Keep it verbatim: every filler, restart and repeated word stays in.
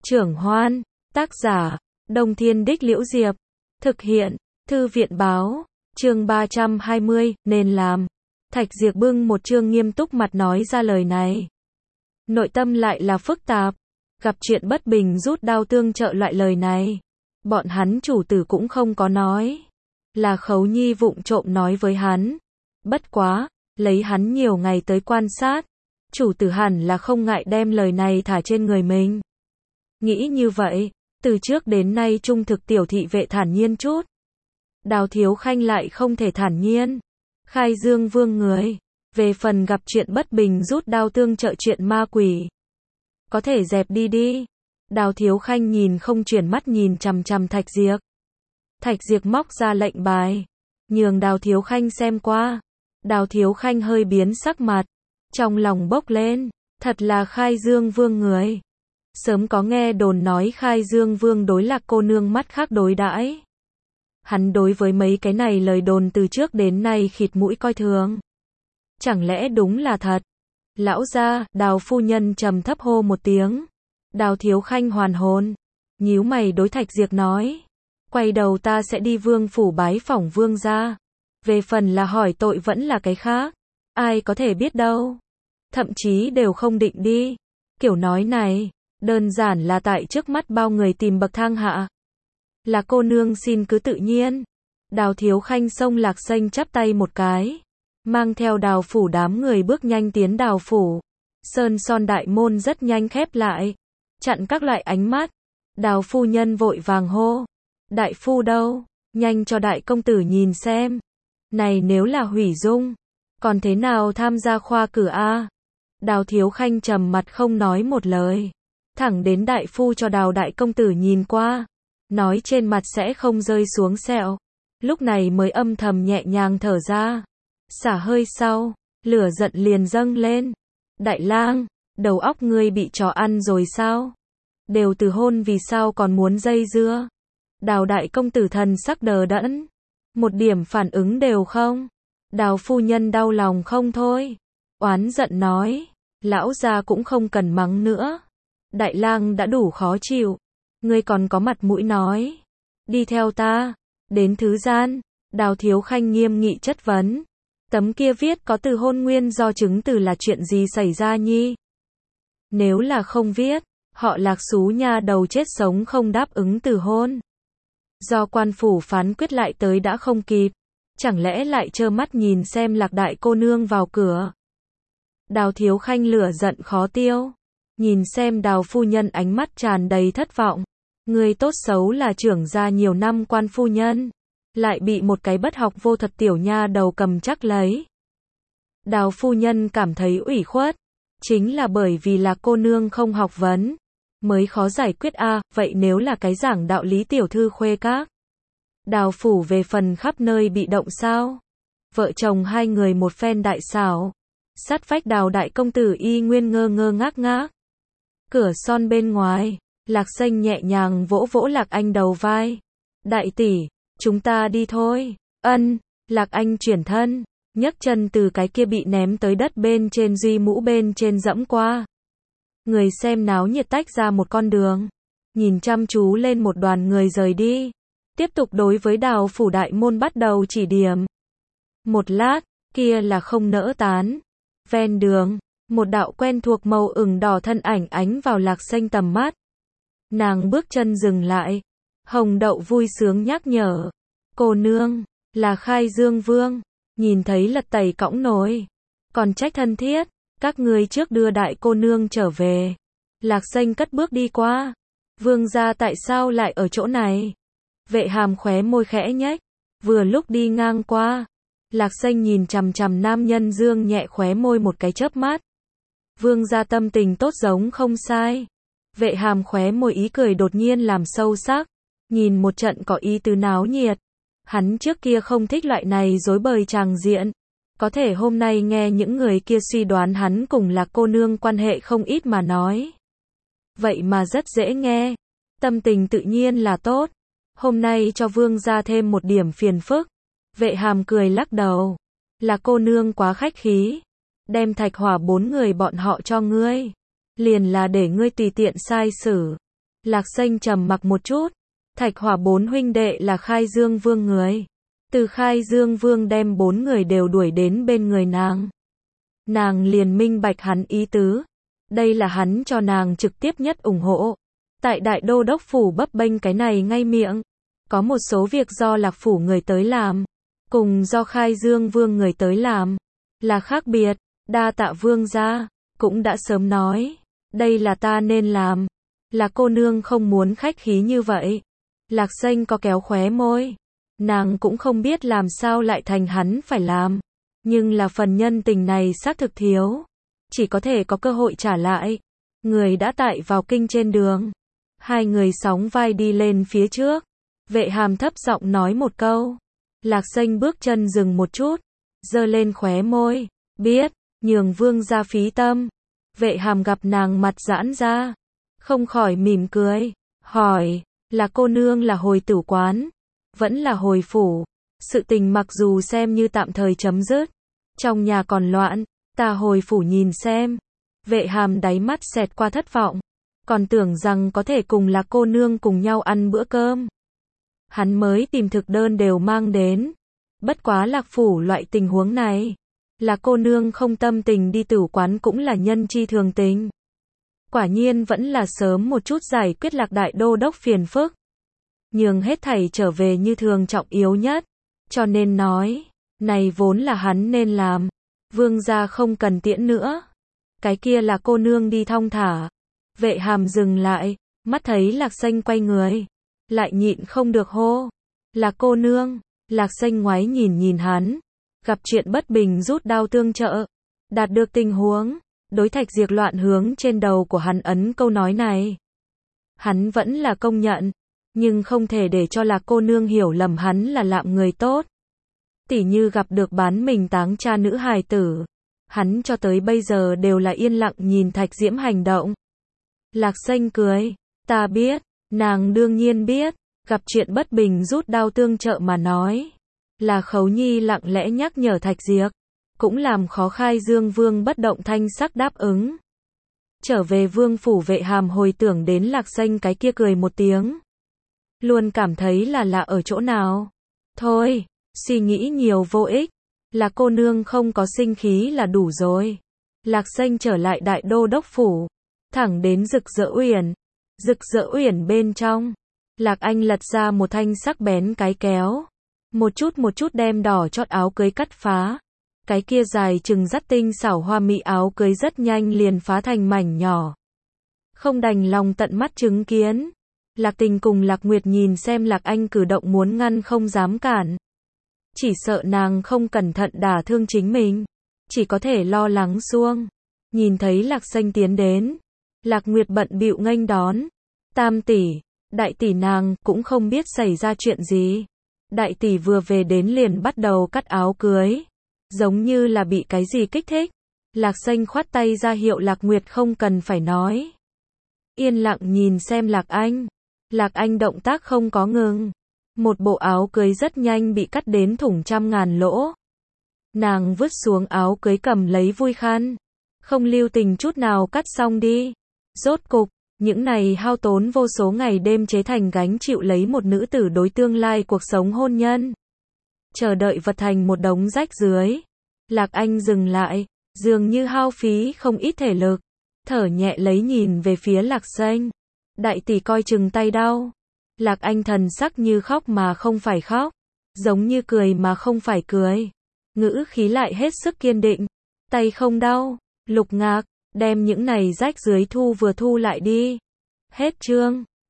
Trưởng Hoan, tác giả, Đông Thiên Đích Liễu Diệp, thực hiện, Thư viện báo, chương ba trăm hai mươi, nên làm. Thạch Diệp bưng một chương nghiêm túc mặt nói ra lời này. Nội tâm lại là phức tạp, gặp chuyện bất bình rút đao tương trợ loại lời này. Bọn hắn chủ tử cũng không có nói. Là Khấu Nhi vụng trộm nói với hắn. Bất quá, lấy hắn nhiều ngày tới quan sát. Chủ tử hẳn là không ngại đem lời này thả trên người mình. Nghĩ như vậy, từ trước đến nay trung thực tiểu thị vệ thản nhiên chút. Đào Thiếu Khanh lại không thể thản nhiên. Khai Dương Vương người. Về phần gặp chuyện bất bình rút đao tương trợ chuyện ma quỷ. Có thể dẹp đi đi. Đào Thiếu Khanh nhìn không chuyển mắt nhìn chằm chằm Thạch Diệp. Thạch Diệp móc ra lệnh bài. Nhường Đào Thiếu Khanh xem qua. Đào Thiếu Khanh hơi biến sắc mặt. Trong lòng bốc lên. Thật là Khai Dương Vương người. Sớm có nghe đồn nói Khai Dương Vương đối Lạc cô nương mắt khác đối đãi. Hắn đối với mấy cái này lời đồn từ trước đến nay khịt mũi coi thường. Chẳng lẽ đúng là thật? Lão gia, Đào phu nhân trầm thấp hô một tiếng. Đào Thiếu Khanh hoàn hồn. Nhíu mày đối Thạch Diệp nói. Quay đầu ta sẽ đi vương phủ bái phỏng vương gia. Về phần là hỏi tội vẫn là cái khác. Ai có thể biết đâu. Thậm chí đều không định đi. Kiểu nói này, đơn giản là tại trước mắt bao người tìm bậc thang hạ. Là cô nương xin cứ tự nhiên. Đào Thiếu Khanh xông Lạc Xanh chắp tay một cái. Mang theo Đào phủ đám người bước nhanh tiến Đào phủ. Sơn son đại môn rất nhanh khép lại. Chặn các loại ánh mắt. Đào phu nhân vội vàng hô. Đại phu đâu? Nhanh cho đại công tử nhìn xem. Này nếu là hủy dung. Còn thế nào tham gia khoa cử a? Đào Thiếu Khanh trầm mặt không nói một lời. Thẳng đến đại phu cho Đào đại công tử nhìn qua. Nói trên mặt sẽ không rơi xuống sẹo. Lúc này mới âm thầm nhẹ nhàng thở ra. Xả hơi sau, lửa giận liền dâng lên. Đại lang, đầu óc ngươi bị chó ăn rồi sao? Đều từ hôn vì sao còn muốn dây dưa? Đào đại công tử thần sắc đờ đẫn. Một điểm phản ứng đều không. Đào phu nhân đau lòng không thôi. Oán giận nói. Lão gia cũng không cần mắng nữa. Đại lang đã đủ khó chịu. Ngươi còn có mặt mũi nói. Đi theo ta. Đến thứ gian. Đào Thiếu Khanh nghiêm nghị chất vấn. Tấm kia viết có từ hôn nguyên do chứng từ là chuyện gì xảy ra nhi? Nếu là không viết, họ Lạc xú nha đầu chết sống không đáp ứng từ hôn. Do quan phủ phán quyết lại tới đã không kịp. Chẳng lẽ lại trơ mắt nhìn xem Lạc đại cô nương vào cửa? Đào Thiếu Khanh lửa giận khó tiêu. Nhìn xem Đào phu nhân ánh mắt tràn đầy thất vọng. Người tốt xấu là trưởng gia nhiều năm quan phu nhân. Lại bị một cái bất học vô thuật tiểu nha đầu cầm chắc lấy. Đào phu nhân cảm thấy ủy khuất. Chính là bởi vì là cô nương không học vấn. Mới khó giải quyết a à, vậy nếu là cái giảng đạo lý tiểu thư khuê các. Đào phủ về phần khắp nơi bị động sao? Vợ chồng hai người một phen đại xảo. Sát vách Đào đại công tử y nguyên ngơ ngơ ngác ngác. Cửa son bên ngoài, Lạc Xanh nhẹ nhàng vỗ vỗ Lạc Anh đầu vai. Đại tỷ, chúng ta đi thôi. Ân, Lạc Anh chuyển thân, nhấc chân từ cái kia bị ném tới đất bên trên duy mũ bên trên dẫm qua. Người xem náo nhiệt tách ra một con đường. Nhìn chăm chú lên một đoàn người rời đi. Tiếp tục đối với Đào phủ đại môn bắt đầu chỉ điểm. Một lát, kia là không nỡ tán. Ven đường, một đạo quen thuộc màu ửng đỏ thân ảnh ánh vào Lạc Xanh tầm mắt. Nàng bước chân dừng lại. Hồng Đậu vui sướng nhắc nhở. Cô nương, là Khai Dương Vương. Nhìn thấy lật tẩy cõng nồi. Còn trách thân thiết. Các ngươi trước đưa đại cô nương trở về. Lạc Xanh cất bước đi qua. Vương gia tại sao lại ở chỗ này? Vệ Hàm khóe môi khẽ nhếch. Vừa lúc đi ngang qua. Lạc Xanh nhìn chằm chằm nam nhân dương nhẹ khóe môi một cái chớp mắt. Vương gia tâm tình tốt giống không sai. Vệ Hàm khóe môi ý cười đột nhiên làm sâu sắc. Nhìn một trận có ý tứ náo nhiệt. Hắn trước kia không thích loại này rối bời tràng diện. Có thể hôm nay nghe những người kia suy đoán hắn cùng Lạc cô nương quan hệ không ít mà nói. Vậy mà rất dễ nghe. Tâm tình tự nhiên là tốt. Hôm nay cho vương gia thêm một điểm phiền phức. Vệ Hàm cười lắc đầu. Lạc cô nương quá khách khí. Đem Thạch Hỏa bốn người bọn họ cho ngươi. Liền là để ngươi tùy tiện sai xử. Lạc Xanh trầm mặc một chút. Thạch Hỏa bốn huynh đệ là Khai Dương Vương người. Từ Khai Dương Vương đem bốn người đều đuổi đến bên người nàng. Nàng liền minh bạch hắn ý tứ. Đây là hắn cho nàng trực tiếp nhất ủng hộ. Tại Đại Đô Đốc Phủ bấp bênh cái này ngay miệng. Có một số việc do Lạc Phủ người tới làm. Cùng do Khai Dương Vương người tới làm. Là khác biệt. Đa tạ Vương gia. Cũng đã sớm nói. Đây là ta nên làm. Là cô nương không muốn khách khí như vậy. Lạc Xanh có kéo khóe môi. Nàng cũng không biết làm sao lại thành hắn phải làm. Nhưng là phần nhân tình này xác thực thiếu. Chỉ có thể có cơ hội trả lại. Người đã tại vào kinh trên đường. Hai người sóng vai đi lên phía trước. Vệ Hàm thấp giọng nói một câu. Lạc Xanh bước chân dừng một chút. Giơ lên khóe môi. Biết, nhường Vương gia phí tâm. Vệ Hàm gặp nàng mặt giãn ra. Không khỏi mỉm cười. Hỏi, là cô nương là hồi tử quán. Vẫn là hồi phủ. Sự tình mặc dù xem như tạm thời chấm dứt. Trong nhà còn loạn. Ta hồi phủ nhìn xem. Vệ Hàm đáy mắt xẹt qua thất vọng. Còn tưởng rằng có thể cùng là cô nương cùng nhau ăn bữa cơm. Hắn mới tìm thực đơn đều mang đến. Bất quá Lạc Phủ loại tình huống này. Là cô nương không tâm tình đi tử quán cũng là nhân chi thường tình. Quả nhiên vẫn là sớm một chút giải quyết Lạc Đại Đô Đốc phiền phức. Nhường hết thảy trở về như thường trọng yếu nhất. Cho nên nói, này vốn là hắn nên làm. Vương gia không cần tiễn nữa. Cái kia là cô nương đi thong thả. Vệ Hàm dừng lại, mắt thấy Lạc Xanh quay người. Lại nhịn không được hô. Là cô nương. Lạc Xanh ngoái nhìn nhìn hắn. Gặp chuyện bất bình rút đao tương trợ. Đạt được tình huống. Đối Thạch Diệp loạn hướng trên đầu của hắn ấn câu nói này. Hắn vẫn là công nhận. Nhưng không thể để cho Lạc cô nương hiểu lầm hắn là lạm người tốt. Tỉ như gặp được bán mình táng cha nữ hài tử. Hắn cho tới bây giờ đều là yên lặng nhìn Thạch Diễm hành động. Lạc Xanh cười. Ta biết. Nàng đương nhiên biết. Gặp chuyện bất bình rút đao tương trợ mà nói. Là Khấu Nhi lặng lẽ nhắc nhở Thạch Diệp. Cũng làm khó Khai Dương Vương bất động thanh sắc đáp ứng. Trở về Vương phủ Vệ Hàm hồi tưởng đến Lạc Xanh cái kia cười một tiếng. Luôn cảm thấy là lạ ở chỗ nào. Thôi, suy nghĩ nhiều vô ích. Là cô nương không có sinh khí là đủ rồi. Lạc Xanh trở lại Đại Đô Đốc Phủ. Thẳng đến Rực Rỡ Uyển. Rực Rỡ Uyển bên trong. Lạc Anh lật ra một thanh sắc bén cái kéo. Một chút một chút đem đỏ chót áo cưới cắt phá. Cái kia dài chừng dắt tinh xảo hoa mỹ áo cưới rất nhanh liền phá thành mảnh nhỏ. Không đành lòng tận mắt chứng kiến. Lạc Tình cùng Lạc Nguyệt nhìn xem Lạc Anh cử động muốn ngăn không dám cản. Chỉ sợ nàng không cẩn thận đả thương chính mình. Chỉ có thể lo lắng xuông. Nhìn thấy Lạc Xanh tiến đến. Lạc Nguyệt bận bịu nghênh đón. Tam tỷ, đại tỷ nàng cũng không biết xảy ra chuyện gì. Đại tỷ vừa về đến liền bắt đầu cắt áo cưới. Giống như là bị cái gì kích thích. Lạc Xanh khoát tay ra hiệu Lạc Nguyệt không cần phải nói. Yên lặng nhìn xem Lạc Anh. Lạc Anh động tác không có ngừng. Một bộ áo cưới rất nhanh bị cắt đến thủng trăm ngàn lỗ. Nàng vứt xuống áo cưới cầm lấy vui khăn. Không lưu tình chút nào cắt xong đi. Rốt cục, những này hao tốn vô số ngày đêm chế thành gánh chịu lấy một nữ tử đối tương lai cuộc sống hôn nhân. Chờ đợi vật thành một đống rách dưới. Lạc Anh dừng lại, dường như hao phí không ít thể lực. Thở nhẹ lấy nhìn về phía Lạc Xanh. Đại tỷ coi chừng tay đau. Lạc Anh thần sắc như khóc mà không phải khóc. Giống như cười mà không phải cười. Ngữ khí lại hết sức kiên định. Tay không đau. Lục Ngạc, đem những này rách dưới thu vừa thu lại đi. Hết chương.